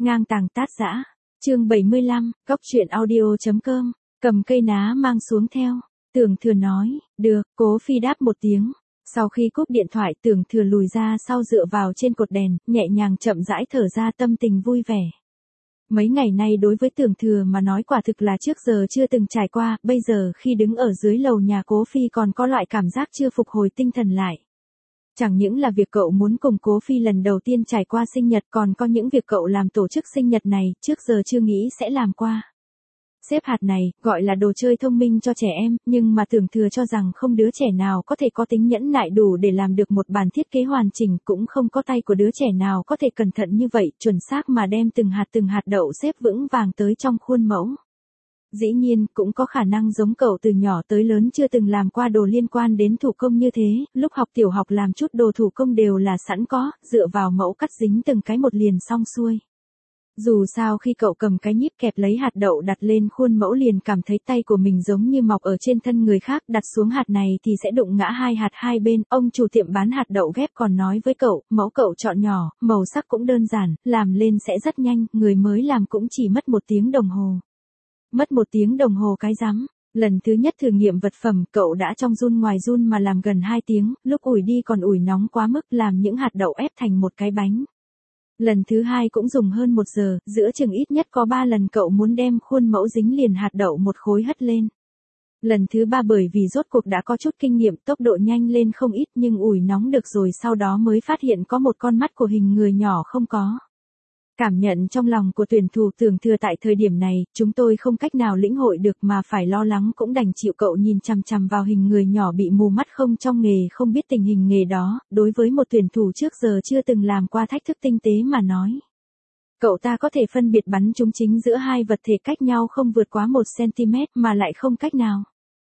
Ngang tàng tát dã. Chương 75, Góc truyện audio.com. Cầm cây ná mang xuống theo. Tưởng Thừa nói, được, Cố Phi đáp một tiếng. Sau khi cúp điện thoại, Tưởng Thừa lùi ra sau dựa vào trên cột đèn, nhẹ nhàng chậm rãi thở ra, tâm tình vui vẻ. Mấy ngày nay đối với Tưởng Thừa mà nói quả thực là trước giờ chưa từng trải qua, bây giờ khi đứng ở dưới lầu nhà Cố Phi còn có loại cảm giác chưa phục hồi tinh thần lại. Chẳng những là việc cậu muốn cùng Cố Phi lần đầu tiên trải qua sinh nhật, còn có những việc cậu làm tổ chức sinh nhật này, trước giờ chưa nghĩ sẽ làm qua. Xếp hạt này, gọi là đồ chơi thông minh cho trẻ em, nhưng mà Tưởng Thừa cho rằng không đứa trẻ nào có thể có tính nhẫn nại đủ để làm được một bản thiết kế hoàn chỉnh, cũng không có tay của đứa trẻ nào có thể cẩn thận như vậy, chuẩn xác mà đem từng hạt đậu xếp vững vàng tới trong khuôn mẫu. Dĩ nhiên, cũng có khả năng giống cậu từ nhỏ tới lớn chưa từng làm qua đồ liên quan đến thủ công như thế, lúc học tiểu học làm chút đồ thủ công đều là sẵn có, dựa vào mẫu cắt dính từng cái một liền xong xuôi. Dù sao khi cậu cầm cái nhíp kẹp lấy hạt đậu đặt lên khuôn mẫu liền cảm thấy tay của mình giống như mọc ở trên thân người khác, đặt xuống hạt này thì sẽ đụng ngã hai hạt hai bên. Ông chủ tiệm bán hạt đậu ghép còn nói với cậu, mẫu cậu chọn nhỏ, màu sắc cũng đơn giản, làm lên sẽ rất nhanh, người mới làm cũng chỉ mất 1 tiếng đồng hồ. Mất 1 tiếng đồng hồ cái rắm. Lần thứ nhất thử nghiệm vật phẩm, cậu đã trong run ngoài run mà làm gần 2 tiếng, lúc ủi đi còn ủi nóng quá mức, làm những hạt đậu ép thành một cái bánh. Lần thứ hai cũng dùng hơn 1 giờ, giữa chừng ít nhất có 3 lần cậu muốn đem khuôn mẫu dính liền hạt đậu một khối hất lên. Lần thứ 3 bởi vì rốt cuộc đã có chút kinh nghiệm, tốc độ nhanh lên không ít, nhưng ủi nóng được rồi sau đó mới phát hiện có một con mắt của hình người nhỏ không có. Cảm nhận trong lòng của tuyển thủ Tưởng Thừa tại thời điểm này, chúng tôi không cách nào lĩnh hội được mà phải lo lắng cũng đành chịu. Cậu nhìn chằm chằm vào hình người nhỏ bị mù mắt không trong nghề không biết tình hình nghề đó, đối với một tuyển thủ trước giờ chưa từng làm qua thách thức tinh tế mà nói. Cậu ta có thể phân biệt bắn trúng chính giữa hai vật thể cách nhau không vượt quá 1 cm mà lại không cách nào.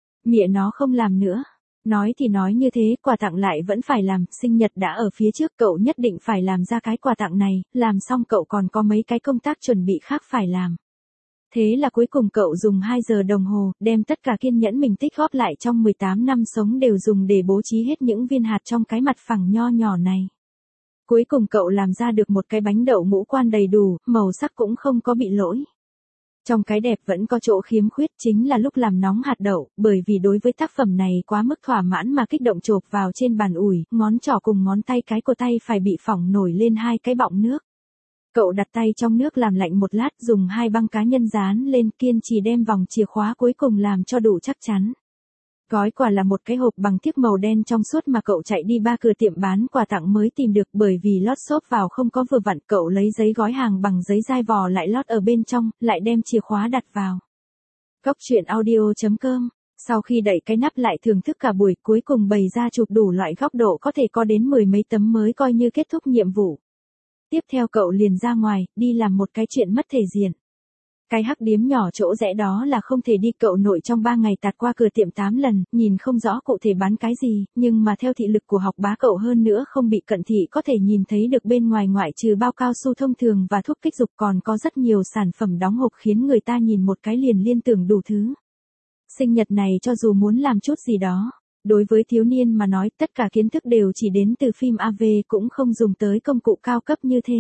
Mẹ nó không làm nữa. Nói thì nói như thế, quà tặng lại vẫn phải làm, sinh nhật đã ở phía trước, cậu nhất định phải làm ra cái quà tặng này, làm xong cậu còn có mấy cái công tác chuẩn bị khác phải làm. Thế là cuối cùng cậu dùng 2 giờ đồng hồ, đem tất cả kiên nhẫn mình tích góp lại trong 18 năm sống đều dùng để bố trí hết những viên hạt trong cái mặt phẳng nho nhỏ này. Cuối cùng cậu làm ra được một cái bánh đậu ngũ quan đầy đủ, màu sắc cũng không có bị lỗi. Trong cái đẹp vẫn có chỗ khiếm khuyết chính là lúc làm nóng hạt đậu, bởi vì đối với tác phẩm này quá mức thỏa mãn mà kích động chộp vào trên bàn ủi, ngón trỏ cùng ngón tay cái của tay phải bị phỏng nổi lên 2 cái bọng nước. Cậu đặt tay trong nước làm lạnh một lát, dùng 2 băng cá nhân dán lên, kiên trì đem vòng chìa khóa cuối cùng làm cho đủ chắc chắn. Gói quà là một cái hộp bằng thiếc màu đen trong suốt mà cậu chạy đi 3 cửa tiệm bán quà tặng mới tìm được, bởi vì lót xốp vào không có vừa vặn, cậu lấy giấy gói hàng bằng giấy dai vò lại lót ở bên trong, lại đem chìa khóa đặt vào. Góc truyện audio.com. Sau khi đậy cái nắp lại thưởng thức cả buổi, cuối cùng bày ra chụp đủ loại góc độ có thể có đến 10 mấy tấm mới coi như kết thúc nhiệm vụ. Tiếp theo cậu liền ra ngoài, đi làm một cái chuyện mất thể diện. Cái hắc điếm nhỏ chỗ rẽ đó là không thể đi, cậu nội trong 3 ngày tạt qua cửa tiệm 8 lần, nhìn không rõ cụ thể bán cái gì, nhưng mà theo thị lực của học bá cậu hơn nữa không bị cận thị có thể nhìn thấy được bên ngoài ngoại trừ bao cao su thông thường và thuốc kích dục còn có rất nhiều sản phẩm đóng hộp khiến người ta nhìn một cái liền liên tưởng đủ thứ. Sinh nhật này cho dù muốn làm chút gì đó, đối với thiếu niên mà nói tất cả kiến thức đều chỉ đến từ phim AV cũng không dùng tới công cụ cao cấp như thế.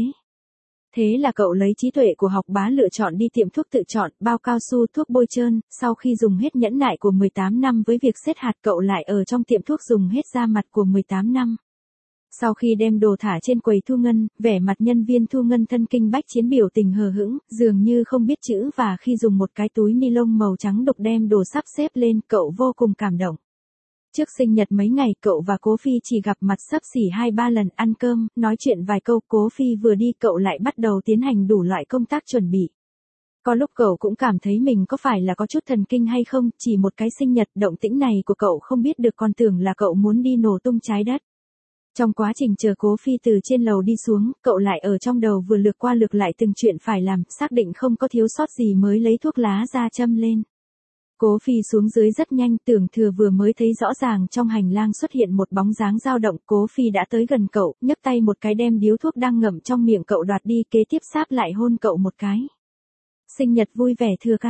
Thế là cậu lấy trí tuệ của học bá lựa chọn đi tiệm thuốc tự chọn, bao cao su, thuốc bôi trơn, sau khi dùng hết nhẫn nại của 18 năm với việc xếp hạt cậu lại ở trong tiệm thuốc dùng hết da mặt của 18 năm. Sau khi đem đồ thả trên quầy thu ngân, vẻ mặt nhân viên thu ngân thân kinh bách chiến biểu tình hờ hững, dường như không biết chữ và khi dùng một cái túi ni lông màu trắng đục đem đồ sắp xếp lên, cậu vô cùng cảm động. Trước sinh nhật mấy ngày cậu và Cố Phi chỉ gặp mặt xấp xỉ 2-3 lần, ăn cơm, nói chuyện vài câu. Cố Phi vừa đi cậu lại bắt đầu tiến hành đủ loại công tác chuẩn bị. Có lúc cậu cũng cảm thấy mình có phải là có chút thần kinh hay không, chỉ một cái sinh nhật, động tĩnh này của cậu không biết được còn tưởng là cậu muốn đi nổ tung trái đất. Trong quá trình chờ Cố Phi từ trên lầu đi xuống, cậu lại ở trong đầu vừa lược qua lược lại từng chuyện phải làm, xác định không có thiếu sót gì mới lấy thuốc lá ra châm lên. Cố Phi xuống dưới rất nhanh, Tưởng Thừa vừa mới thấy rõ ràng trong hành lang xuất hiện một bóng dáng dao động, Cố Phi đã tới gần cậu, nhấc tay một cái đem điếu thuốc đang ngậm trong miệng cậu đoạt đi, kế tiếp sáp lại hôn cậu một cái. Sinh nhật vui vẻ Thừa ca.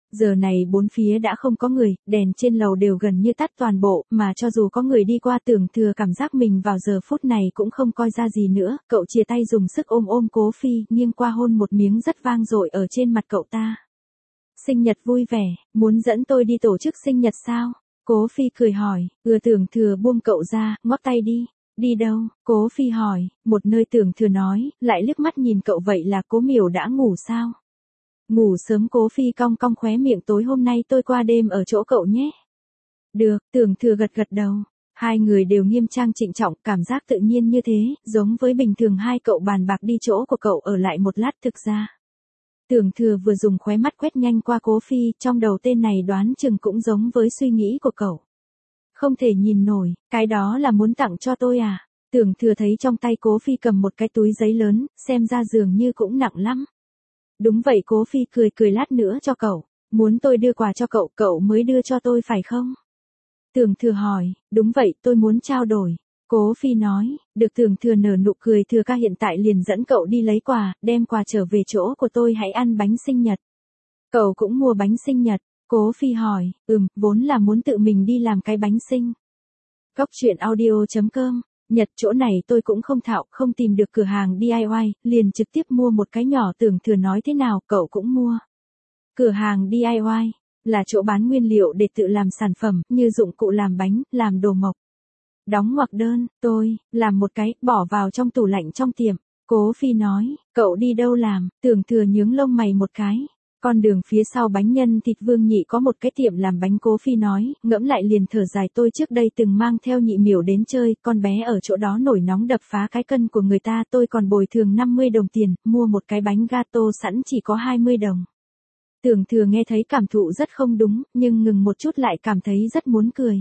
Giờ này bốn phía đã không có người, đèn trên lầu đều gần như tắt toàn bộ, mà cho dù có người đi qua Tưởng Thừa cảm giác mình vào giờ phút này cũng không coi ra gì nữa, cậu chia tay dùng sức ôm ôm Cố Phi, nghiêng qua hôn một miếng rất vang dội ở trên mặt cậu ta. Sinh nhật vui vẻ, muốn dẫn tôi đi tổ chức sinh nhật sao? Cố Phi cười hỏi, Tưởng Thừa buông cậu ra, ngót tay đi. Đi đâu? Cố Phi hỏi, một nơi. Tưởng Thừa nói, lại liếc mắt nhìn cậu, vậy là Cố Miểu đã ngủ sao? Ngủ sớm. Cố Phi cong cong khóe miệng, tối hôm nay tôi qua đêm ở chỗ cậu nhé. Được, Tưởng Thừa gật gật đầu. Hai người đều nghiêm trang trịnh trọng, cảm giác tự nhiên như thế, giống với bình thường hai cậu bàn bạc đi chỗ của cậu ở lại một lát. Thực ra, Tưởng Thừa vừa dùng khóe mắt quét nhanh qua Cố Phi, trong đầu tên này đoán chừng cũng giống với suy nghĩ của cậu. Không thể nhìn nổi, cái đó là muốn tặng cho tôi à? Tưởng Thừa thấy trong tay Cố Phi cầm một cái túi giấy lớn, xem ra dường như cũng nặng lắm. Đúng vậy. Cố Phi cười cười, lát nữa cho cậu. Muốn tôi đưa quà cho cậu, cậu mới đưa cho tôi phải không? Tưởng Thừa hỏi, đúng vậy, tôi muốn trao đổi. Cố Phi nói, được. Tưởng Thừa nở nụ cười, Thừa ca hiện tại liền dẫn cậu đi lấy quà, đem quà trở về chỗ của tôi, hãy ăn bánh sinh nhật. Cậu cũng mua bánh sinh nhật? Cố Phi hỏi, vốn là muốn tự mình đi làm cái bánh sinh. Góc truyện audio.com, Nhật chỗ này tôi cũng không thạo, không tìm được cửa hàng DIY, liền trực tiếp mua một cái nhỏ. Tưởng Thừa nói thế nào, cậu cũng mua. Cửa hàng DIY, là chỗ bán nguyên liệu để tự làm sản phẩm, như dụng cụ làm bánh, làm đồ mộc. Đóng ngoặc đơn, tôi, làm một cái, bỏ vào trong tủ lạnh trong tiệm. Cố Phi nói, cậu đi đâu làm? Tưởng Thừa nhướng lông mày một cái. Con đường phía sau bánh nhân thịt Vương Nhị có một cái tiệm làm bánh. Cố Phi nói, ngẫm lại liền thở dài, tôi trước đây từng mang theo Nhị Miểu đến chơi, con bé ở chỗ đó nổi nóng đập phá cái cân của người ta, tôi còn bồi thường 50 đồng tiền, mua một cái bánh gato sẵn chỉ có 20 đồng. Tưởng Thừa nghe thấy cảm thụ rất không đúng, nhưng ngừng một chút lại cảm thấy rất muốn cười.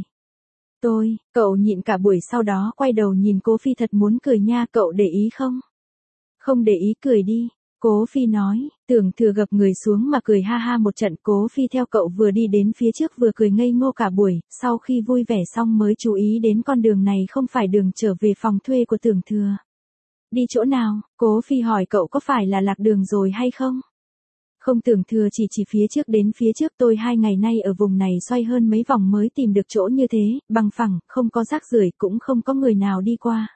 Cậu nhịn cả buổi, sau đó quay đầu nhìn Cố Phi, thật muốn cười nha, cậu để ý không? Không để ý, cười đi. Cố Phi nói. Tưởng Thừa gập người xuống mà cười ha ha một trận. Cố Phi theo cậu vừa đi đến phía trước vừa cười ngây ngô cả buổi, sau khi vui vẻ xong mới chú ý đến con đường này không phải đường trở về phòng thuê của Tưởng Thừa. Đi chỗ nào? Cố Phi hỏi, cậu có phải là lạc đường rồi hay không? Không. Tưởng Thừa chỉ phía trước, đến phía trước tôi 2 ngày nay ở vùng này xoay hơn mấy vòng mới tìm được chỗ như thế, bằng phẳng, không có rác rưởi, cũng không có người nào đi qua.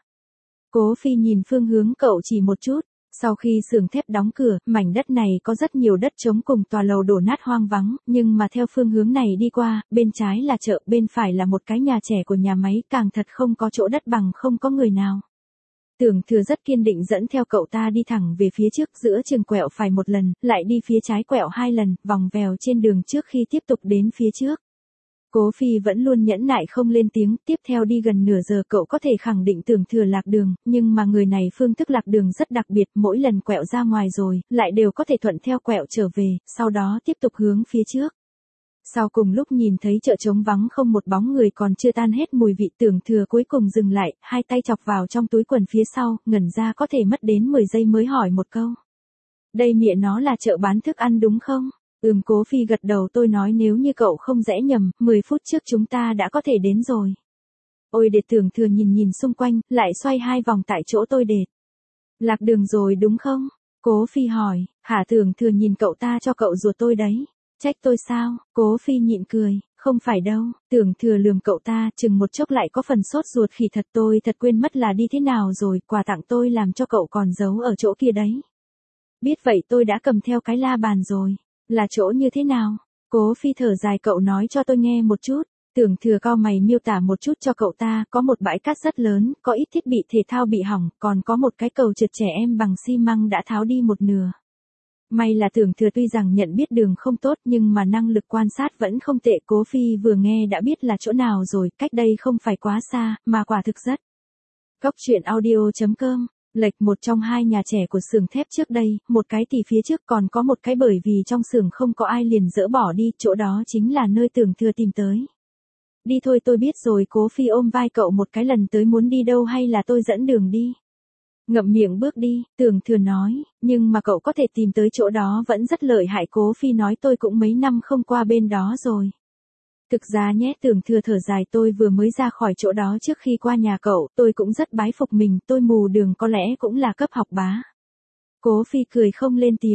Cố Phi nhìn phương hướng cậu chỉ một chút. Sau khi xưởng thép đóng cửa, mảnh đất này có rất nhiều đất trống cùng tòa lầu đổ nát hoang vắng, nhưng mà theo phương hướng này đi qua, bên trái là chợ, bên phải là một cái nhà trẻ của nhà máy, càng thật không có chỗ đất bằng, không có người nào. Tưởng Thừa rất kiên định dẫn theo cậu ta đi thẳng về phía trước, giữa chừng quẹo phải một lần, lại đi phía trái quẹo 2 lần, vòng vèo trên đường trước khi tiếp tục đến phía trước. Cố Phi vẫn luôn nhẫn nại không lên tiếng, tiếp theo đi gần nửa giờ cậu có thể khẳng định Tưởng Thừa lạc đường, nhưng mà người này phương thức lạc đường rất đặc biệt, mỗi lần quẹo ra ngoài rồi, lại đều có thể thuận theo quẹo trở về, sau đó tiếp tục hướng phía trước. Sau cùng lúc nhìn thấy chợ trống vắng không một bóng người, còn chưa tan hết mùi vị, Tưởng Thừa cuối cùng dừng lại, hai tay chọc vào trong túi quần phía sau, ngẩn ra có thể mất đến 10 giây mới hỏi một câu. Đây mẹ nó là chợ bán thức ăn đúng không? Cố Phi gật đầu, tôi nói nếu như cậu không rẽ nhầm, 10 phút trước chúng ta đã có thể đến rồi. Ôi để. Tưởng Thừa nhìn xung quanh, lại xoay 2 vòng tại chỗ. Tôi đệt. Lạc đường rồi đúng không? Cố Phi hỏi. Hả? Tưởng Thừa nhìn cậu ta, cho cậu ruột tôi đấy. Trách tôi sao? Cố Phi nhịn cười. Không phải đâu. Tưởng Thừa lườm cậu ta, chừng một chốc lại có phần sốt ruột khỉ thật, tôi thật quên mất là đi thế nào rồi, quà tặng tôi làm cho cậu còn giấu ở chỗ kia đấy. Biết vậy tôi đã cầm theo cái la bàn rồi. Là chỗ như thế nào? Cố Phi thở dài, cậu nói cho tôi nghe một chút. Tưởng Thừa cau mày miêu tả một chút cho cậu ta, có một bãi cát rất lớn, có ít thiết bị thể thao bị hỏng, còn có một cái cầu trượt trẻ em bằng xi măng đã tháo đi một nửa. May là Tưởng Thừa tuy rằng nhận biết đường không tốt nhưng mà năng lực quan sát vẫn không tệ. Cố Phi vừa nghe đã biết là chỗ nào rồi, cách đây không phải quá xa, mà quả thực rất. Góc truyện audio.com, lệch một trong 2 nhà trẻ của xưởng thép trước đây, một cái thì phía trước, còn có một cái bởi vì trong xưởng không có ai liền dỡ bỏ đi, chỗ đó chính là nơi Tưởng Thừa tìm tới. Đi thôi, tôi biết rồi. Cố Phi ôm vai cậu một cái, lần tới muốn đi đâu hay là tôi dẫn đường đi? Ngậm miệng bước đi, Tưởng Thừa nói, nhưng mà cậu có thể tìm tới chỗ đó vẫn rất lợi hại. Cố Phi nói, tôi cũng mấy năm không qua bên đó rồi. Thực ra nhé. Tưởng Thừa thở dài, tôi vừa mới ra khỏi chỗ đó trước khi qua nhà cậu, tôi cũng rất bái phục mình, tôi mù đường có lẽ cũng là cấp học bá. Cố Phi cười không lên tiếng.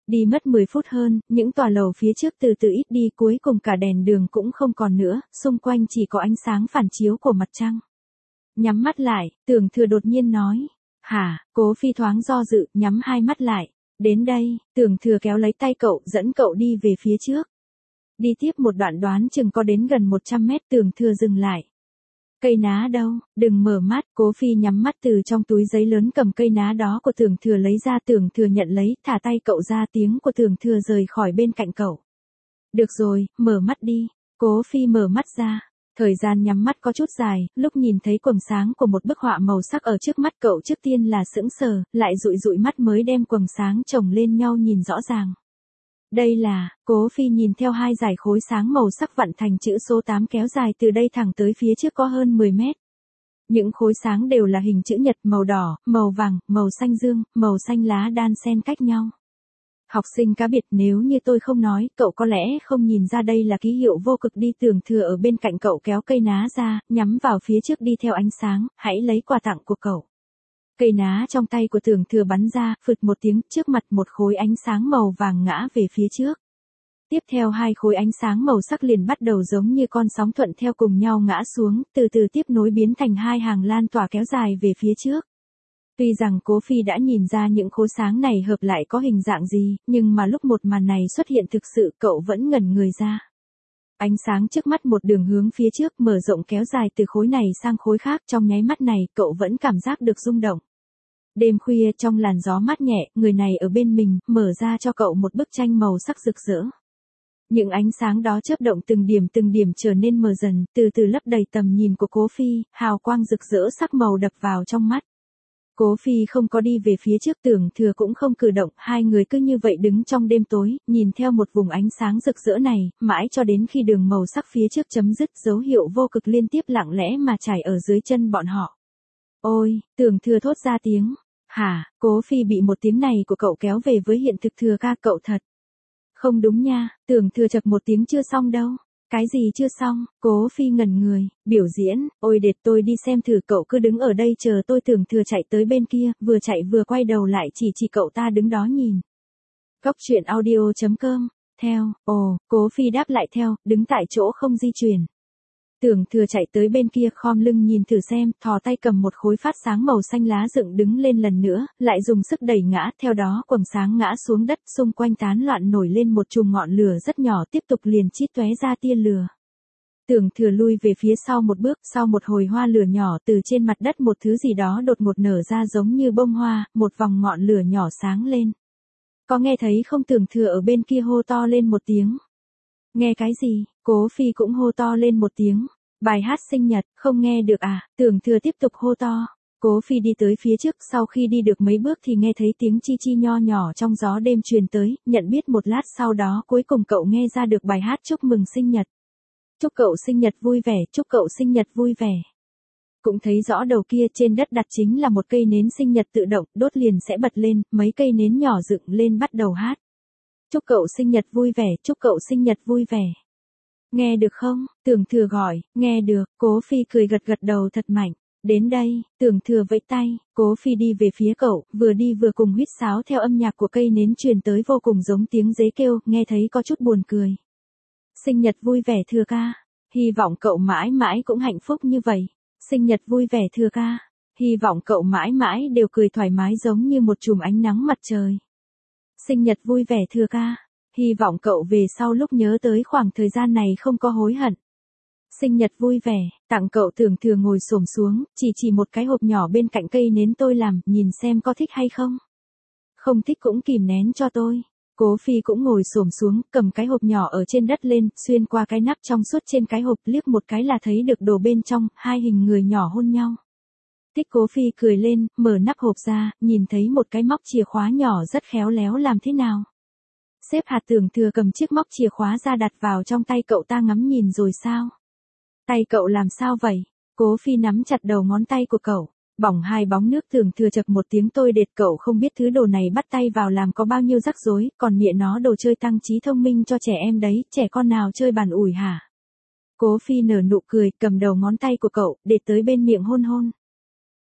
Đi mất 10 phút hơn, những tòa lầu phía trước từ từ ít đi, cuối cùng cả đèn đường cũng không còn nữa, xung quanh chỉ có ánh sáng phản chiếu của mặt trăng. Nhắm mắt lại, Tưởng Thừa đột nhiên nói. Hả, Cố Phi thoáng do dự, nhắm hai mắt lại. Đến đây, Tưởng Thừa kéo lấy tay cậu, dẫn cậu đi về phía trước. Đi tiếp một đoạn đoán chừng có đến gần 100 mét, Tưởng Thừa dừng lại. Cây ná đâu, đừng mở mắt, Cố Phi nhắm mắt từ trong túi giấy lớn cầm cây ná đó của Tưởng Thừa lấy ra, Tưởng Thừa nhận lấy, thả tay cậu ra, tiếng của Tưởng Thừa rời khỏi bên cạnh cậu. Được rồi, mở mắt đi, Cố Phi mở mắt ra. Thời gian nhắm mắt có chút dài, lúc nhìn thấy quầng sáng của một bức họa màu sắc ở trước mắt cậu trước tiên là sững sờ, lại dụi dụi mắt mới đem quầng sáng chồng lên nhau nhìn rõ ràng. Đây là, Cố Phi nhìn theo hai dải khối sáng màu sắc vặn thành chữ số 8 kéo dài từ đây thẳng tới phía trước có hơn 10 mét. Những khối sáng đều là hình chữ nhật màu đỏ, màu vàng, màu xanh dương, màu xanh lá đan xen cách nhau. Học sinh cá biệt, nếu như tôi không nói, cậu có lẽ không nhìn ra đây là ký hiệu vô cực đi. Tưởng Thừa ở bên cạnh cậu kéo cây ná ra, nhắm vào phía trước đi theo ánh sáng, hãy lấy quà tặng của cậu. Cây ná trong tay của Tưởng Thừa bắn ra, phụt một tiếng, trước mặt một khối ánh sáng màu vàng ngã về phía trước. Tiếp theo hai khối ánh sáng màu sắc liền bắt đầu giống như con sóng thuận theo cùng nhau ngã xuống, từ từ tiếp nối biến thành hai hàng lan tỏa kéo dài về phía trước. Tuy rằng Cố Phi đã nhìn ra những khối sáng này hợp lại có hình dạng gì, nhưng mà lúc một màn này xuất hiện thực sự cậu vẫn ngẩn người ra. Ánh sáng trước mắt một đường hướng phía trước mở rộng kéo dài từ khối này sang khối khác, trong nháy mắt này cậu vẫn cảm giác được rung động. Đêm khuya trong làn gió mát nhẹ, người này ở bên mình, mở ra cho cậu một bức tranh màu sắc rực rỡ. Những ánh sáng đó chớp động từng điểm trở nên mờ dần, từ từ lấp đầy tầm nhìn của Cố Phi, hào quang rực rỡ sắc màu đập vào trong mắt. Cố Phi không có đi về phía trước, Tưởng Thừa cũng không cử động, hai người cứ như vậy đứng trong đêm tối, nhìn theo một vùng ánh sáng rực rỡ này, mãi cho đến khi đường màu sắc phía trước chấm dứt, dấu hiệu vô cực liên tiếp lặng lẽ mà trải ở dưới chân bọn họ. Ôi, Tưởng Thừa thốt ra tiếng. Hả, Cố Phi bị một tiếng này của cậu kéo về với hiện thực. Thừa ca, cậu thật. Không đúng nha, Tưởng Thừa chật một tiếng, chưa xong đâu. Cái gì chưa xong? Cố Phi ngẩn người, biểu diễn, ôi đệt, tôi đi xem thử, cậu cứ đứng ở đây chờ tôi. Tưởng Thừa chạy tới bên kia, vừa chạy vừa quay đầu lại chỉ cậu ta đứng đó nhìn. Góc truyện audio.com, theo, Cố Phi đáp lại theo, đứng tại chỗ không di chuyển. Tưởng Thừa chạy tới bên kia, khom lưng nhìn thử xem, thò tay cầm một khối phát sáng màu xanh lá dựng đứng lên lần nữa, lại dùng sức đẩy ngã, theo đó quầng sáng ngã xuống đất, xung quanh tán loạn nổi lên một chùm ngọn lửa rất nhỏ, tiếp tục liền chít tóe ra tia lửa. Tưởng Thừa lui về phía sau một bước, sau một hồi hoa lửa nhỏ từ trên mặt đất một thứ gì đó đột ngột nở ra giống như bông hoa, một vòng ngọn lửa nhỏ sáng lên. Có nghe thấy không? Tưởng Thừa ở bên kia hô to lên một tiếng. Nghe cái gì? Cố Phi cũng hô to lên một tiếng. Bài hát sinh nhật, không nghe được à? Tưởng Thừa tiếp tục hô to. Cố Phi đi tới phía trước, sau khi đi được mấy bước thì nghe thấy tiếng chi chi nho nhỏ trong gió đêm truyền tới, nhận biết một lát sau đó cuối cùng cậu nghe ra được bài hát chúc mừng sinh nhật. Chúc cậu sinh nhật vui vẻ, chúc cậu sinh nhật vui vẻ. Cũng thấy rõ đầu kia trên đất đặt chính là một cây nến sinh nhật tự động, đốt liền sẽ bật lên, mấy cây nến nhỏ dựng lên bắt đầu hát. Chúc cậu sinh nhật vui vẻ, chúc cậu sinh nhật vui vẻ. Nghe được không? Tưởng Thừa gọi, nghe được. Cố Phi cười gật đầu thật mạnh. Đến đây, Tưởng Thừa vẫy tay, Cố Phi đi về phía cậu, vừa đi vừa cùng huýt sáo theo âm nhạc của cây nến truyền tới, vô cùng giống tiếng dế kêu, nghe thấy có chút buồn cười. Sinh nhật vui vẻ Thừa ca, hy vọng cậu mãi mãi cũng hạnh phúc như vậy. Sinh nhật vui vẻ Thừa ca, hy vọng cậu mãi mãi đều cười thoải mái giống như một chùm ánh nắng mặt trời. Sinh nhật vui vẻ Thừa ca, hy vọng cậu về sau lúc nhớ tới khoảng thời gian này không có hối hận. Sinh nhật vui vẻ, tặng cậu. Tưởng Thừa ngồi xổm xuống, chỉ một cái hộp nhỏ bên cạnh cây nến tôi làm, nhìn xem có thích hay không. Không thích cũng kìm nén cho tôi. Cố Phi cũng ngồi xổm xuống, cầm cái hộp nhỏ ở trên đất lên, xuyên qua cái nắp trong suốt trên cái hộp, liếc một cái là thấy được đồ bên trong, hai hình người nhỏ hôn nhau. Thích. Cố Phi cười lên, mở nắp hộp ra, nhìn thấy một cái móc chìa khóa nhỏ rất khéo léo, làm thế nào? Xếp hạt. Tưởng Thừa cầm chiếc móc chìa khóa ra đặt vào trong tay cậu ta, ngắm nhìn rồi sao? Tay cậu làm sao vậy? Cố Phi nắm chặt đầu ngón tay của cậu. Bỏng hai bóng nước. Tưởng Thừa chật một tiếng, tôi đệt, cậu không biết thứ đồ này bắt tay vào làm có bao nhiêu rắc rối, còn mẹ nó đồ chơi tăng trí thông minh cho trẻ em đấy, trẻ con nào chơi bàn ủi hả? Cố Phi nở nụ cười, cầm đầu ngón tay của cậu, để tới bên miệng hôn hôn.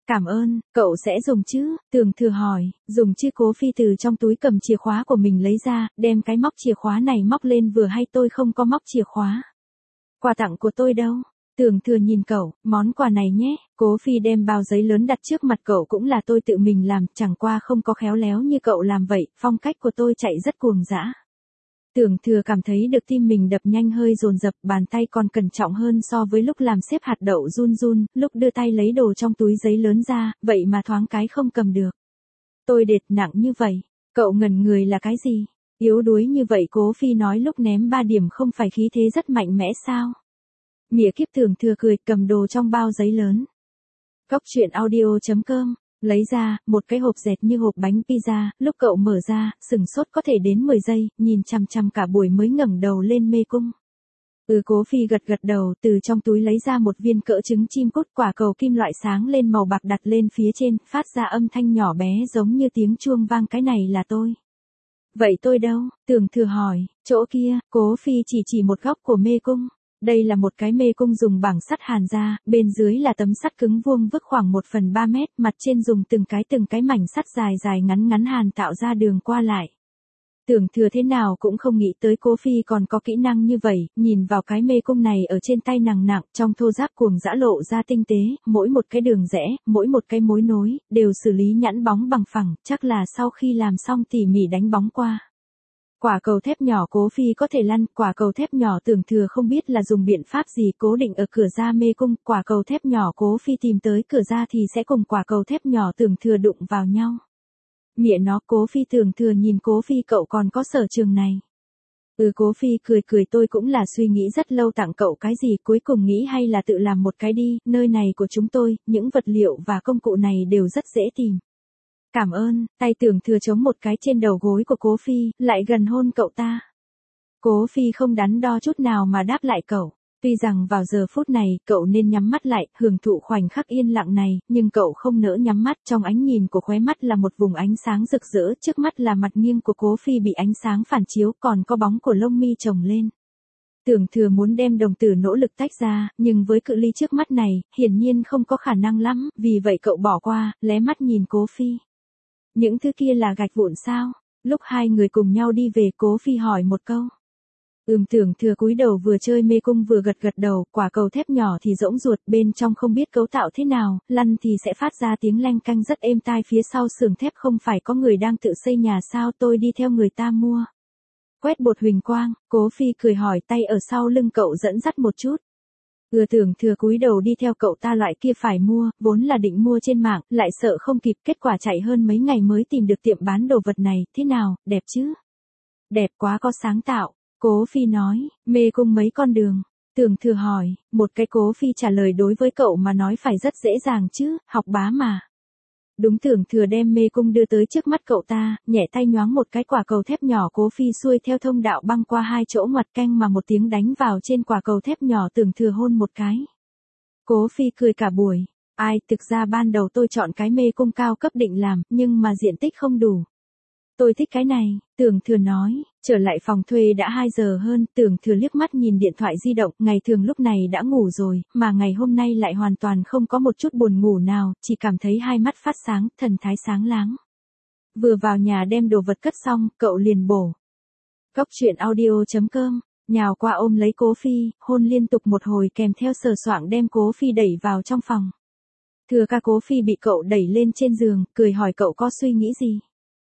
Cảm ơn, cậu sẽ dùng chứ? Tưởng Thừa hỏi, dùng chứ. Cố Phi từ trong túi cầm chìa khóa của mình lấy ra, đem cái móc chìa khóa này móc lên vừa hay tôi không có móc chìa khóa. Quà tặng của tôi đâu? Tưởng Thừa nhìn cậu, món quà này nhé. Cố Phi đem bao giấy lớn đặt trước mặt cậu, cũng là tôi tự mình làm, chẳng qua không có khéo léo như cậu làm vậy, phong cách của tôi chạy rất cuồng dã. Tưởng Thừa cảm thấy được tim mình đập nhanh hơi dồn dập, bàn tay còn cẩn trọng hơn so với lúc làm xếp hạt đậu run run, lúc đưa tay lấy đồ trong túi giấy lớn ra, vậy mà thoáng cái không cầm được. Tôi đệt nặng như vậy, cậu ngẩn người là cái gì? Yếu đuối như vậy? Cố Phi nói lúc ném 3 điểm không phải khí thế rất mạnh mẽ sao? Mỉa kiếp. Tưởng Thừa cười, cầm đồ trong bao giấy lớn. Cóc truyện audio.com lấy ra, một cái hộp dẹt như hộp bánh pizza, lúc cậu mở ra, sừng sốt có thể đến 10 giây, nhìn chằm chằm cả buổi mới ngẩng đầu lên mê cung. Cố Phi gật gật đầu, từ trong túi lấy ra một viên cỡ trứng chim cút, quả cầu kim loại sáng lên màu bạc đặt lên phía trên, phát ra âm thanh nhỏ bé giống như tiếng chuông vang. Cái này là tôi. Vậy tôi đâu? Tưởng Thừa hỏi, chỗ kia. Cố Phi chỉ một góc của mê cung. Đây là một cái mê cung dùng bảng sắt hàn ra, bên dưới là tấm sắt cứng vuông vức khoảng 1/3 mét, mặt trên dùng từng cái mảnh sắt dài dài ngắn ngắn hàn tạo ra đường qua lại. Tưởng Thừa thế nào cũng không nghĩ tới Cố Phi còn có kỹ năng như vậy, nhìn vào cái mê cung này ở trên tay nặng nặng, trong thô ráp cuồng dã lộ ra tinh tế, mỗi một cái đường rẽ, mỗi một cái mối nối, đều xử lý nhẵn bóng bằng phẳng, chắc là sau khi làm xong tỉ mỉ đánh bóng qua. Quả cầu thép nhỏ Cố Phi có thể lăn, quả cầu thép nhỏ Tưởng Thừa không biết là dùng biện pháp gì cố định ở cửa ra mê cung, quả cầu thép nhỏ Cố Phi tìm tới cửa ra thì sẽ cùng quả cầu thép nhỏ Tưởng Thừa đụng vào nhau. Mẹ nó. Cố Phi. Tưởng Thừa nhìn Cố Phi, cậu còn có sở trường này. Cố Phi cười, tôi cũng là suy nghĩ rất lâu tặng cậu cái gì, cuối cùng nghĩ hay là tự làm một cái đi, nơi này của chúng tôi, những vật liệu và công cụ này đều rất dễ tìm. Cảm ơn. Tay Tưởng Thừa chống một cái trên đầu gối của Cố Phi, lại gần hôn cậu ta. Cố Phi không đắn đo chút nào mà đáp lại cậu. Tuy rằng vào giờ phút này, cậu nên nhắm mắt lại, hưởng thụ khoảnh khắc yên lặng này, nhưng cậu không nỡ nhắm mắt, trong ánh nhìn của khóe mắt là một vùng ánh sáng rực rỡ, trước mắt là mặt nghiêng của Cố Phi bị ánh sáng phản chiếu, còn có bóng của lông mi chồng lên. Tưởng Thừa muốn đem đồng tử nỗ lực tách ra, nhưng với cự ly trước mắt này, hiển nhiên không có khả năng lắm, vì vậy cậu bỏ qua, lé mắt nhìn Cố Phi. Những thứ kia là gạch vụn sao? Lúc hai người cùng nhau đi về, Cố Phi hỏi một câu. Tưởng Thừa cúi đầu vừa chơi mê cung vừa gật gật đầu, quả cầu thép nhỏ thì rỗng ruột, bên trong không biết cấu tạo thế nào, lăn thì sẽ phát ra tiếng leng canh rất êm tai. Phía sau xưởng thép không phải có người đang tự xây nhà sao? Tôi đi theo người ta mua. Quét bột huỳnh quang. Cố Phi cười hỏi, tay ở sau lưng cậu dẫn dắt một chút. Tưởng Thừa cúi đầu đi theo cậu ta. Loại kia phải mua, vốn là định mua trên mạng, lại sợ không kịp, kết quả chạy hơn mấy ngày mới tìm được tiệm bán đồ vật này. Thế nào, đẹp chứ? Đẹp quá, có sáng tạo. Cố Phi nói, mê cung mấy con đường? Tưởng Thừa hỏi, một cái. Cố Phi trả lời, đối với cậu mà nói phải rất dễ dàng chứ, học bá mà. Đúng. Tưởng Thừa đem mê cung đưa tới trước mắt cậu ta, nhẹ tay nhoáng một cái, quả cầu thép nhỏ Cố Phi xuôi theo thông đạo băng qua hai chỗ ngoặt canh mà một tiếng đánh vào trên quả cầu thép nhỏ. Tưởng Thừa hôn một cái. Cố Phi cười cả buổi. Ai, thực ra ban đầu tôi chọn cái mê cung cao cấp định làm, nhưng mà diện tích không đủ. Tôi thích cái này. Tưởng Thừa nói. Trở lại phòng thuê đã 2 giờ hơn, Tưởng Thừa liếc mắt nhìn điện thoại di động, ngày thường lúc này đã ngủ rồi, mà ngày hôm nay lại hoàn toàn không có một chút buồn ngủ nào, chỉ cảm thấy hai mắt phát sáng, thần thái sáng láng. Vừa vào nhà đem đồ vật cất xong, cậu liền bổ. Cóc truyện audio.com, nhào qua ôm lấy Cố Phi, hôn liên tục một hồi kèm theo sờ soạng đem Cố Phi đẩy vào trong phòng. Thừa ca. Cố Phi bị cậu đẩy lên trên giường, cười hỏi cậu có suy nghĩ gì?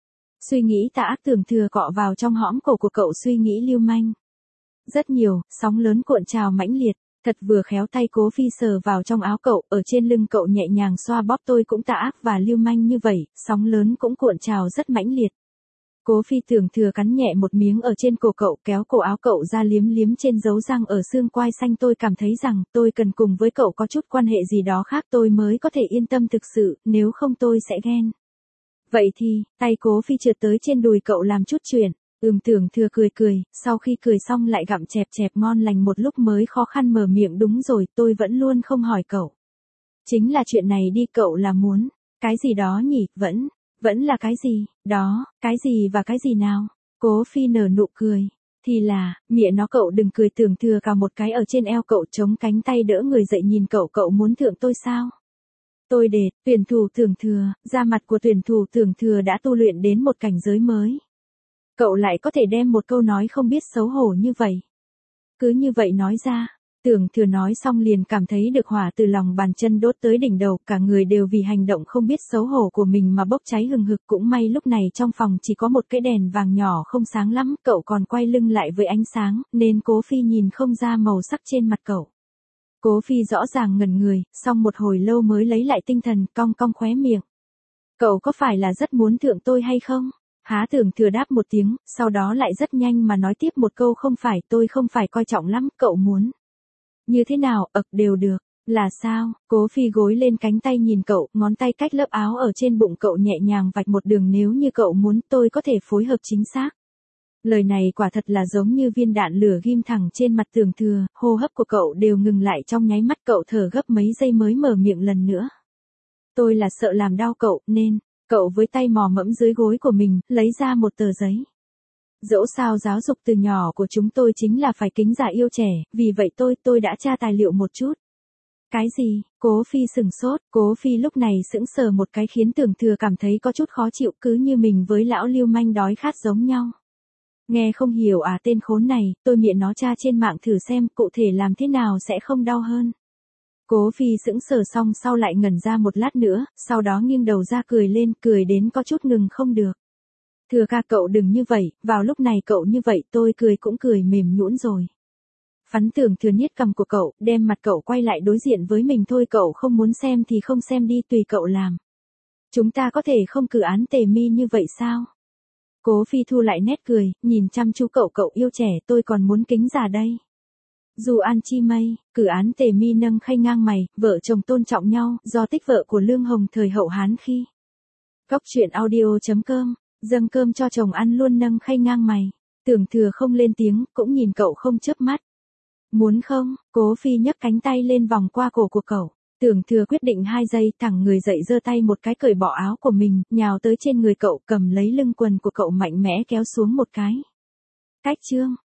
Suy nghĩ tà ác. Tưởng Thừa cọ vào trong hõm cổ của cậu, suy nghĩ lưu manh. Rất nhiều, sóng lớn cuộn trào mãnh liệt, thật vừa khéo. Tay Cố Phi sờ vào trong áo cậu, ở trên lưng cậu nhẹ nhàng xoa bóp. Tôi cũng tà ác và lưu manh như vậy, sóng lớn cũng cuộn trào rất mãnh liệt. Cố Phi. Tưởng Thừa cắn nhẹ một miếng ở trên cổ cậu, kéo cổ áo cậu ra liếm liếm trên dấu răng ở xương quai xanh. Tôi cảm thấy rằng, tôi cần cùng với cậu có chút quan hệ gì đó khác tôi mới có thể yên tâm thực sự, nếu không tôi sẽ ghen. Vậy thì, tay Cố Phi trượt tới trên đùi cậu làm chút chuyện. Tưởng Thừa cười, sau khi cười xong lại gặm chẹp ngon lành một lúc mới khó khăn mở miệng. Đúng rồi, tôi vẫn luôn không hỏi cậu. Chính là chuyện này đi, cậu là muốn, cái gì đó nhỉ? Vẫn là cái gì, đó, cái gì và cái gì nào? Cố Phi nở nụ cười. Thì là, mẹ nó cậu đừng cười. Tưởng Thừa cào một cái ở trên eo cậu, chống cánh tay đỡ người dậy nhìn cậu. Cậu muốn thượng tôi sao? Tôi để, tuyển thủ Tưởng Thừa, da mặt của tuyển thủ Tưởng Thừa đã tu luyện đến một cảnh giới mới. Cậu lại có thể đem một câu nói không biết xấu hổ như vậy. Cứ như vậy nói ra, Tưởng Thừa nói xong liền cảm thấy được hỏa từ lòng bàn chân đốt tới đỉnh đầu, cả người đều vì hành động không biết xấu hổ của mình mà bốc cháy hừng hực. Cũng may lúc này trong phòng chỉ có một cái đèn vàng nhỏ không sáng lắm, cậu còn quay lưng lại với ánh sáng, nên Cố Phi nhìn không ra màu sắc trên mặt cậu. Cố Phi rõ ràng ngẩn người, xong một hồi lâu mới lấy lại tinh thần, cong cong khóe miệng. Cậu có phải là rất muốn thượng tôi hay không? Há Tưởng Thừa đáp một tiếng, sau đó lại rất nhanh mà nói tiếp một câu, không phải, tôi không phải coi trọng lắm, cậu muốn. Như thế nào, đều được. Là sao? Cố Phi gối lên cánh tay nhìn cậu, ngón tay cách lớp áo ở trên bụng cậu nhẹ nhàng vạch một đường, nếu như cậu muốn tôi có thể phối hợp chính xác. Lời này quả thật là giống như viên đạn lửa ghim thẳng trên mặt Tưởng Thừa, hô hấp của cậu đều ngừng lại trong nháy mắt, cậu thở gấp mấy giây mới mở miệng lần nữa. Tôi là sợ làm đau cậu, nên, cậu với tay mò mẫm dưới gối của mình, lấy ra một tờ giấy. Dẫu sao giáo dục từ nhỏ của chúng tôi chính là phải kính già yêu trẻ, vì vậy tôi đã tra tài liệu một chút. Cái gì? Cố Phi sửng sốt, Cố Phi lúc này sững sờ một cái khiến Tưởng Thừa cảm thấy có chút khó chịu, cứ như mình với lão lưu manh đói khát giống nhau. Nghe không hiểu à, tên khốn này, tôi miệng nó tra trên mạng thử xem cụ thể làm thế nào sẽ không đau hơn. Cố Phi sững sờ xong sau lại ngẩn ra một lát nữa, sau đó nghiêng đầu ra cười lên, cười đến có chút ngừng không được. Thừa ca, cậu đừng như vậy, vào lúc này cậu như vậy tôi cười cũng cười mềm nhũn rồi. Phắn Tưởng Thừa niết cằm của cậu, đem mặt cậu quay lại đối diện với mình, thôi cậu không muốn xem thì không xem đi, tùy cậu làm. Chúng ta có thể không cử án tề mi như vậy sao? Cố Phi thu lại nét cười, nhìn chăm chú cậu, cậu yêu trẻ, tôi còn muốn kính già đây. Dù An Chi Mây, cử án tề mi nâng khay ngang mày, vợ chồng tôn trọng nhau, do tích vợ của Lương Hồng thời hậu Hán khi. Cóc truyện audio.com, dâng cơm cho chồng ăn luôn nâng khay ngang mày. Tưởng Thừa không lên tiếng, cũng nhìn cậu không chớp mắt. Muốn không? Cố Phi nhấc cánh tay lên vòng qua cổ của cậu. Tưởng Thừa quyết định 2 giây, thẳng người dậy giơ tay một cái cởi bỏ áo của mình, nhào tới trên người cậu, cầm lấy lưng quần của cậu mạnh mẽ kéo xuống một cái. Cách chương